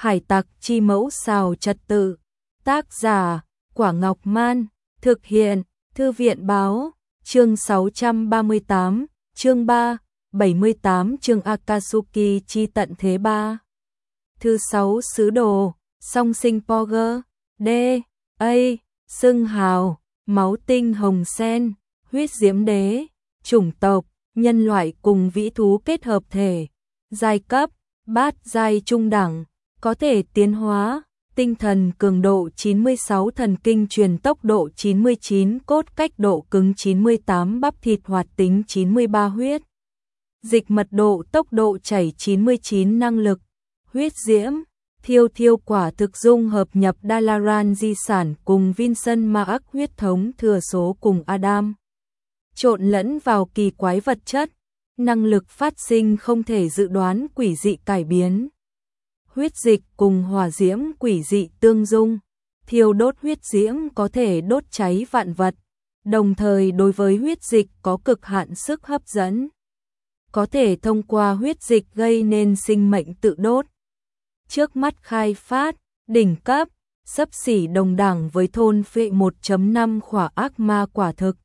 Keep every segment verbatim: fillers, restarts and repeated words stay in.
Hải tặc chi mẫu xào trật tự. Tác giả, Quả Ngọc Man. Thực hiện, Thư viện Báo. Chương sáu trăm ba mươi tám, chương ba, bảy mươi tám chương Akatsuki chi tận thế ba. Thứ sáu sứ đồ, song sinh Porger, D, A, xưng hào, máu tinh hồng sen, huyết diễm đế, chủng tộc, nhân loại cùng vĩ thú kết hợp thể, giai cấp, bát giai trung đẳng, có thể tiến hóa, tinh thần cường độ chín mươi sáu, thần kinh truyền tốc độ chín mươi chín, cốt cách độ cứng chín mươi tám, bắp thịt hoạt tính chín mươi ba, huyết dịch mật độ tốc độ chảy chín mươi chín, năng lực, huyết diễm, thiêu thiêu quả thực dung hợp nhập Dalaran di sản cùng Vincent Mark huyết thống thừa số cùng Adam. Trộn lẫn vào kỳ quái vật chất, năng lực phát sinh không thể dự đoán, quỷ dị cải biến. Huyết dịch cùng hỏa diễm quỷ dị tương dung, thiêu đốt huyết diễm có thể đốt cháy vạn vật, đồng thời đối với huyết dịch có cực hạn sức hấp dẫn. Có thể thông qua huyết dịch gây nên sinh mệnh tự đốt. Trước mắt khai phát, đỉnh cấp, xấp xỉ đồng đẳng với thôn phệ một chấm năm khỏa ác ma quả thực.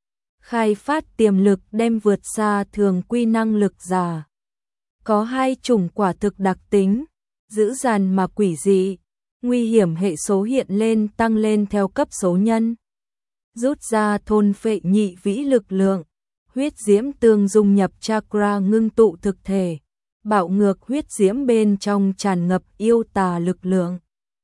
Khai phát tiềm lực đem vượt xa thường quy năng lực giả. Có hai chủng quả thực đặc tính, dữ dằn mà quỷ dị, nguy hiểm hệ số hiện lên tăng lên theo cấp số nhân. Rút ra thôn phệ nhị vĩ lực lượng, huyết diễm tương dung nhập chakra ngưng tụ thực thể, bạo ngược huyết diễm bên trong tràn ngập yêu tà lực lượng.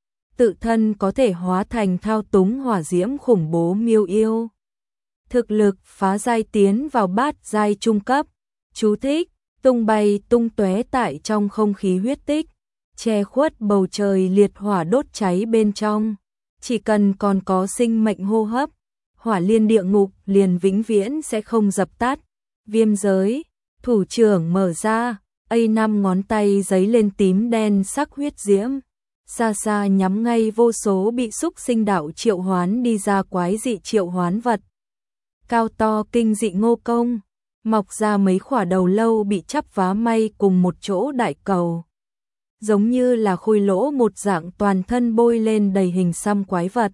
Tự thân có thể hóa thành thao túng hỏa diễm khủng bố miêu yêu. Thực lực phá giai tiến vào bát giai trung cấp. Chú thích, tung bay tung tóe tại trong không khí huyết tích, che khuất bầu trời liệt hỏa đốt cháy bên trong. Chỉ cần còn có sinh mệnh hô hấp, hỏa liên địa ngục liền vĩnh viễn sẽ không dập tắt. Viêm giới, thủ trưởng mở ra, A năm ngón tay giấy lên tím đen sắc huyết diễm. Xa xa nhắm ngay vô số bị xúc sinh đạo triệu hoán đi ra quái dị triệu hoán vật. Cao to kinh dị ngô công, mọc ra mấy khỏa đầu lâu bị chắp vá may cùng một chỗ đại cầu. Giống như là khôi lỗ một dạng, toàn thân bôi lên đầy hình xăm quái vật.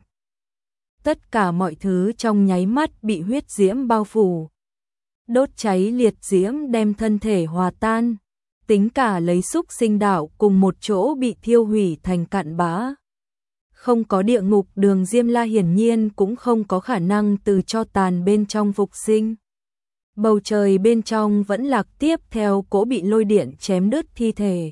Tất cả mọi thứ trong nháy mắt bị huyết diễm bao phủ. Đốt cháy liệt diễm đem thân thể hòa tan, tính cả lấy xúc sinh đạo cùng một chỗ bị thiêu hủy thành cặn bã. Không có địa ngục đường Diêm La hiển nhiên cũng không có khả năng từ cho tàn bên trong phục sinh. Bầu trời bên trong vẫn lạc tiếp theo cỗ bị lôi điện chém đứt thi thể.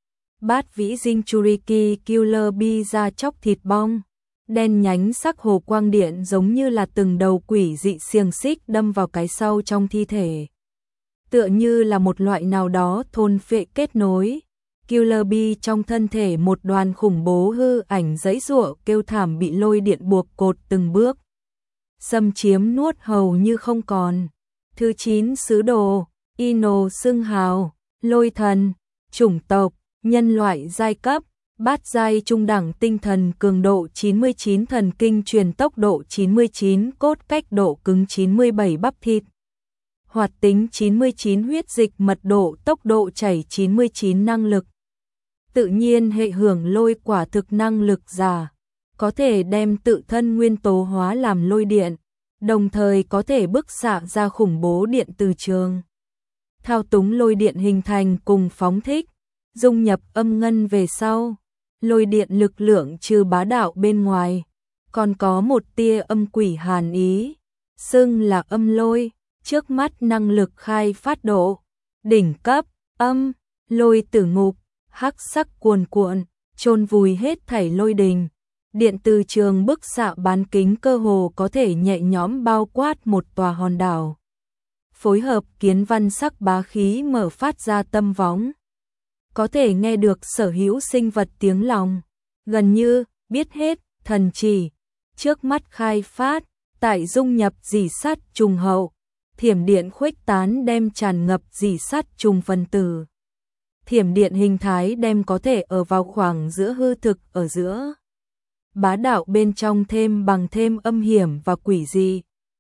Bát vĩ dinh Churiki Killer Bee ra chóc thịt bong, đen nhánh sắc hồ quang điện giống như là từng đầu quỷ dị xiềng xích đâm vào cái sau trong thi thể. Tựa như là một loại nào đó thôn phệ kết nối. Killer Bee trong thân thể một đoàn khủng bố hư ảnh giãy giụa kêu thảm bị lôi điện buộc cột từng bước. Xâm chiếm nuốt hầu như không còn. Thứ chín sứ đồ, Ino xưng hào, lôi thần, chủng tộc, nhân loại giai cấp, bát giai trung đẳng, tinh thần cường độ chín mươi chín, thần kinh truyền tốc độ chín mươi chín, cốt cách độ cứng chín mươi bảy, bắp thịt hoạt tính chín mươi chín, huyết dịch mật độ tốc độ chảy chín mươi chín, năng lực. Tự nhiên hệ hưởng lôi quả thực năng lực giả, có thể đem tự thân nguyên tố hóa làm lôi điện, đồng thời có thể bức xạ ra khủng bố điện từ trường. Thao túng lôi điện hình thành cùng phóng thích, dung nhập âm ngân về sau. Lôi điện lực lượng trừ bá đạo bên ngoài, còn có một tia âm quỷ hàn ý, xưng là âm lôi. Trước mắt năng lực khai phát độ đỉnh cấp, âm lôi tử ngục, hắc sắc cuồn cuộn, chôn vùi hết thảy lôi đình. Điện từ trường bức xạ bán kính cơ hồ có thể nhẹ nhõm bao quát một tòa hòn đảo. Phối hợp kiến văn sắc bá khí mở phát ra tâm võng, có thể nghe được sở hữu sinh vật tiếng lòng, gần như biết hết thần chỉ. Trước mắt khai phát, tại dung nhập rỉ sắt trùng hậu, thiểm điện khuếch tán đem tràn ngập rỉ sắt trùng phân tử. Thiểm điện hình thái đem có thể ở vào khoảng giữa hư thực ở giữa. Bá đạo bên trong thêm bằng thêm âm hiểm và quỷ dị.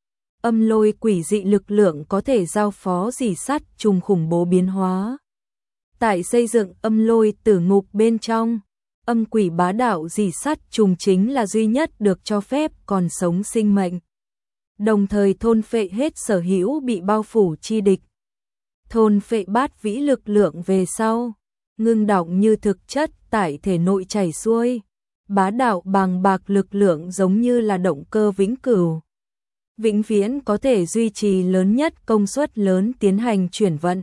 Âm lôi quỷ dị lực lượng có thể giao phó rỉ sắt trùng khủng bố biến hóa. Tại xây dựng âm lôi tử ngục bên trong, âm quỷ bá đạo rỉ sắt trùng chính là duy nhất được cho phép còn sống sinh mệnh. Đồng thời thôn phệ hết sở hữu bị bao phủ chi địch. Thôn phệ bát vĩ lực lượng về sau, ngưng đọng như thực chất tại thể nội chảy xuôi. Bá đạo bàng bạc lực lượng giống như là động cơ vĩnh cửu. Vĩnh viễn có thể duy trì lớn nhất công suất lớn tiến hành chuyển vận.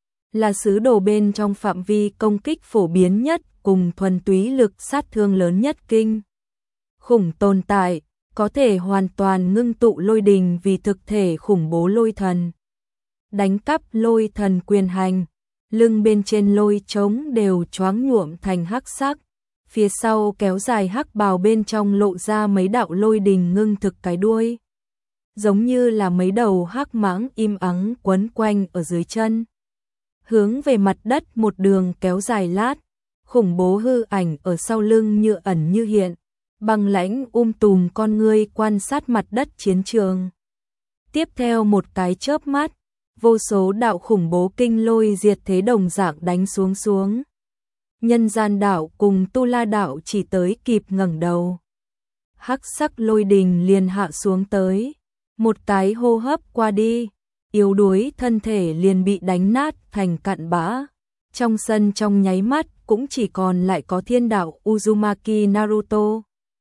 Là sứ đồ bên trong phạm vi công kích phổ biến nhất cùng thuần túy lực sát thương lớn nhất kinh. Khủng tồn tại, có thể hoàn toàn ngưng tụ lôi đình vì thực thể khủng bố lôi thần. Đánh cắp lôi thần quyền hành, lưng bên trên lôi trống đều choáng nhuộm thành hắc sắc. Phía sau kéo dài hắc bào bên trong lộ ra mấy đạo lôi đình ngưng thực cái đuôi. Giống như là mấy đầu hắc mãng im ắng quấn quanh ở dưới chân. Hướng về mặt đất một đường kéo dài lát, khủng bố hư ảnh ở sau lưng như ẩn như hiện. Băng lãnh um tùm con ngươi quan sát mặt đất chiến trường. Tiếp theo một cái chớp mắt, vô số đạo khủng bố kinh lôi diệt thế đồng dạng đánh xuống xuống. Nhân gian đạo cùng Tu La đạo chỉ tới kịp ngẩng đầu. Hắc sắc lôi đình liền hạ xuống tới, một cái hô hấp qua đi, yếu đuối thân thể liền bị đánh nát thành cặn bã. Trong sân trong nháy mắt cũng chỉ còn lại có thiên đạo Uzumaki Naruto,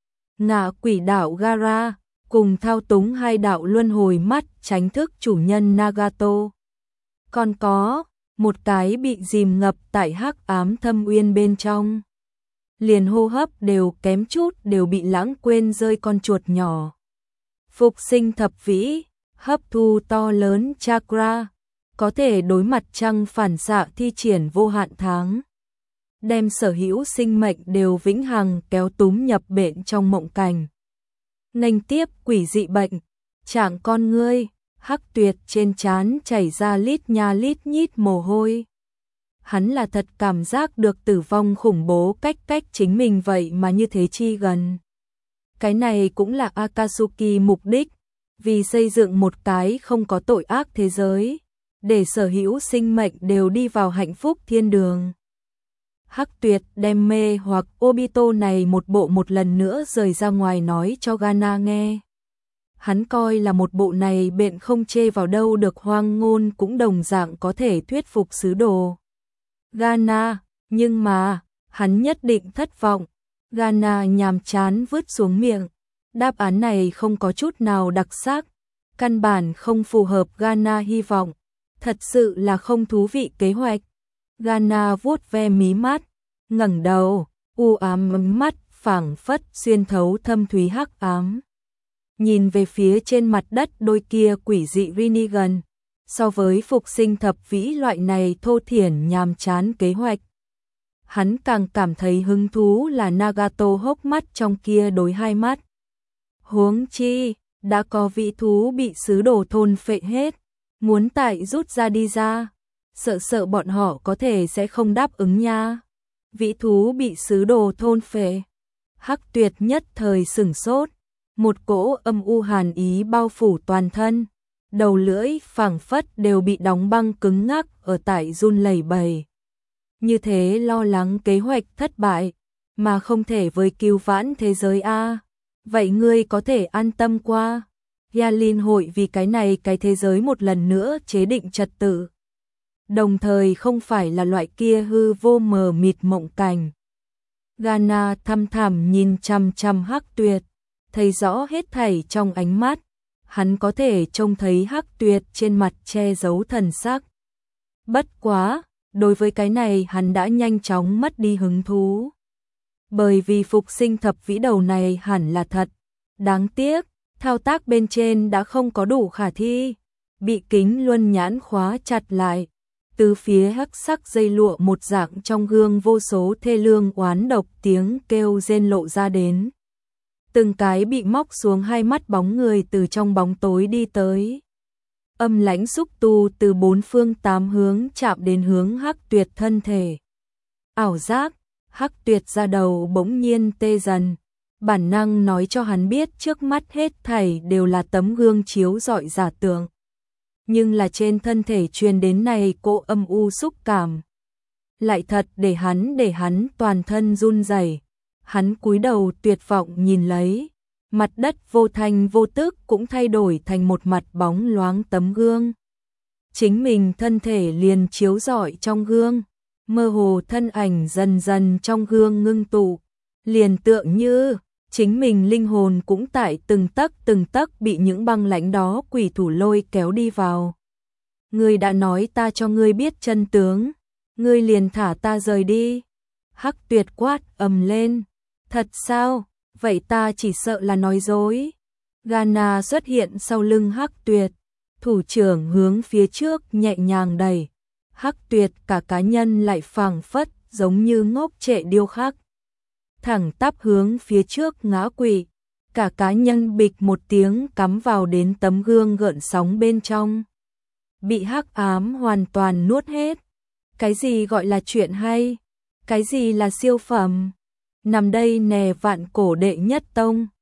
ngạ quỷ đạo Gaara, cùng thao túng hai đạo luân hồi mắt tránh thức chủ nhân Nagato. Còn có một cái bị dìm ngập tại hắc ám thâm uyên bên trong. Liền hô hấp đều kém chút đều bị lãng quên rơi con chuột nhỏ. Phục sinh thập vĩ, hấp thu to lớn chakra, có thể đối mặt trăng phản xạ thi triển vô hạn tháng. Đem sở hữu sinh mệnh đều vĩnh hằng kéo túm nhập bện trong mộng cảnh. Nghênh tiếp quỷ dị bệnh, trạng con ngươi, hắc tuyệt trên trán chảy ra lít nha lít nhít mồ hôi. Hắn là thật cảm giác được tử vong khủng bố cách cách chính mình vậy mà như thế chi gần. Cái này cũng là Akatsuki mục đích, vì xây dựng một cái không có tội ác thế giới, để sở hữu sinh mệnh đều đi vào hạnh phúc thiên đường. Hắc tuyệt đem mê hoặc Obito này một bộ một lần nữa rời ra ngoài nói cho Gaara nghe. Hắn coi là một bộ này bện không chê vào đâu được hoang ngôn cũng đồng dạng có thể thuyết phục sứ đồ Gaara, nhưng mà, hắn nhất định thất vọng. Gaara nhàm chán vứt xuống miệng. Đáp án này không có chút nào đặc sắc, căn bản không phù hợp Gaara hy vọng. Thật sự là không thú vị kế hoạch. Gaara vuốt ve mí mắt, ngẩng đầu, u ám mắt phảng phất xuyên thấu thâm thúy hắc ám. Nhìn về phía trên mặt đất đôi kia quỷ dị Rinnegan, so với phục sinh thập vĩ loại này thô thiển nhàm chán kế hoạch. Hắn càng cảm thấy hứng thú là Nagato hốc mắt trong kia đối hai mắt. Huống chi, đã có vị thú bị sứ đồ thôn phệ hết, muốn tại rút ra đi ra, sợ sợ bọn họ có thể sẽ không đáp ứng nha. Vị thú bị sứ đồ thôn phệ, hắc tuyệt nhất thời sửng sốt, một cỗ âm u hàn ý bao phủ toàn thân, đầu lưỡi phảng phất đều bị đóng băng cứng ngắc ở tại run lẩy bẩy. Như thế lo lắng kế hoạch thất bại, mà không thể với cứu vãn thế giới a. Vậy ngươi có thể an tâm qua. Yalin hội vì cái này cái thế giới một lần nữa chế định trật tự. Đồng thời không phải là loại kia hư vô mờ mịt mộng cảnh. Gaara thăm thẳm nhìn chằm chằm hắc tuyệt, thấy rõ hết thảy trong ánh mắt. Hắn có thể trông thấy hắc tuyệt trên mặt che giấu thần sắc. Bất quá, đối với cái này hắn đã nhanh chóng mất đi hứng thú. Bởi vì phục sinh thập vĩ đầu này hẳn là thật. Đáng tiếc, thao tác bên trên đã không có đủ khả thi. Bị kính luân nhãn khóa chặt lại. Từ phía hắc sắc dây lụa một dạng trong gương vô số thê lương oán độc tiếng kêu rên lộ ra đến. Từng cái bị móc xuống hai mắt bóng người từ trong bóng tối đi tới. Âm lãnh xúc tu từ bốn phương tám hướng chạm đến hướng hắc tuyệt thân thể. Ảo giác, hắc tuyệt ra đầu bỗng nhiên tê dần. Bản năng nói cho hắn biết trước mắt hết thảy đều là tấm gương chiếu rọi giả tưởng. Nhưng là trên thân thể truyền đến này cỗ âm u xúc cảm. Lại thật để hắn để hắn toàn thân run rẩy, hắn cúi đầu tuyệt vọng nhìn lấy, mặt đất vô thanh vô tức cũng thay đổi thành một mặt bóng loáng tấm gương. Chính mình thân thể liền chiếu rọi trong gương, mơ hồ thân ảnh dần dần trong gương ngưng tụ, liền tựa như chính mình linh hồn cũng tại từng tấc từng tấc bị những băng lãnh đó quỷ thủ lôi kéo đi vào. Ngươi đã nói ta cho ngươi biết chân tướng, ngươi liền thả ta rời đi. Hắc Tuyệt quát ầm lên, thật sao, vậy ta chỉ sợ là nói dối. Gana xuất hiện sau lưng Hắc Tuyệt, thủ trưởng hướng phía trước nhẹ nhàng đẩy. Hắc Tuyệt cả cá nhân lại phảng phất giống như ngốc trệ điêu khắc, thẳng tắp hướng phía trước ngã quỵ, cả cá nhân bịch một tiếng cắm vào đến tấm gương gợn sóng bên trong, bị hắc ám hoàn toàn nuốt hết. Cái gì gọi là chuyện hay? Cái gì là siêu phẩm? Nằm đây nè vạn cổ đệ nhất tông,